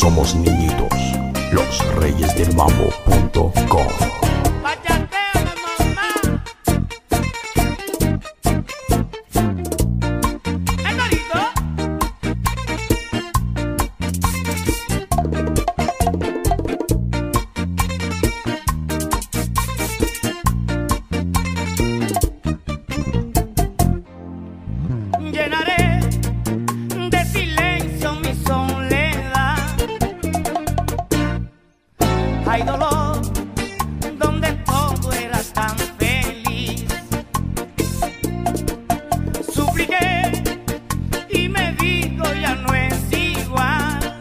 somos niñitos, los reyes del mambo.com. Llenaré de silencio mi soledad. Hay dolor donde todo era tan feliz. Supliqué y me dijo ya no es igual.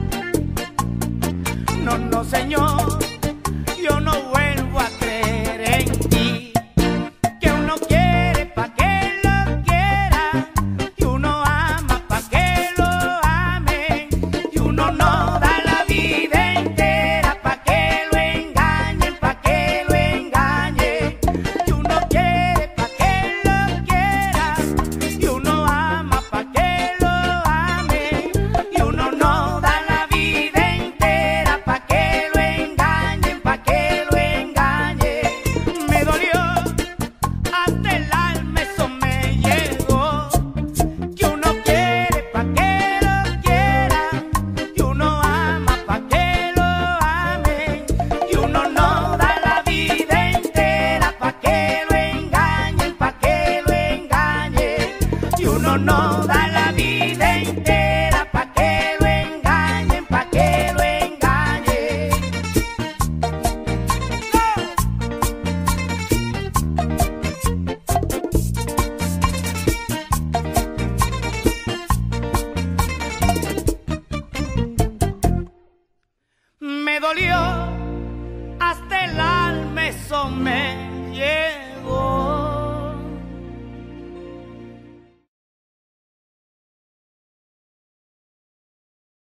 No, no, señor, yo no vuelvo a creer en ti. Que uno quiere pa' que lo quiera, y uno ama pa' que lo ame, y uno no da la vida entera pa' que lo engañen, pa' que lo engañen. Y uno quiere pa' que lo quiera, y uno ama pa' que lo ame, y uno no da la vida entera pa' que lo engañen, pa' que lo engañen. Me dolió hasta el alma, eso me llegó. Que uno quiere pa' que lo quiera, y uno ama pa' que lo ame, y uno no da la vida entera pa' que lo engañen, pa' que lo engañen, y uno no da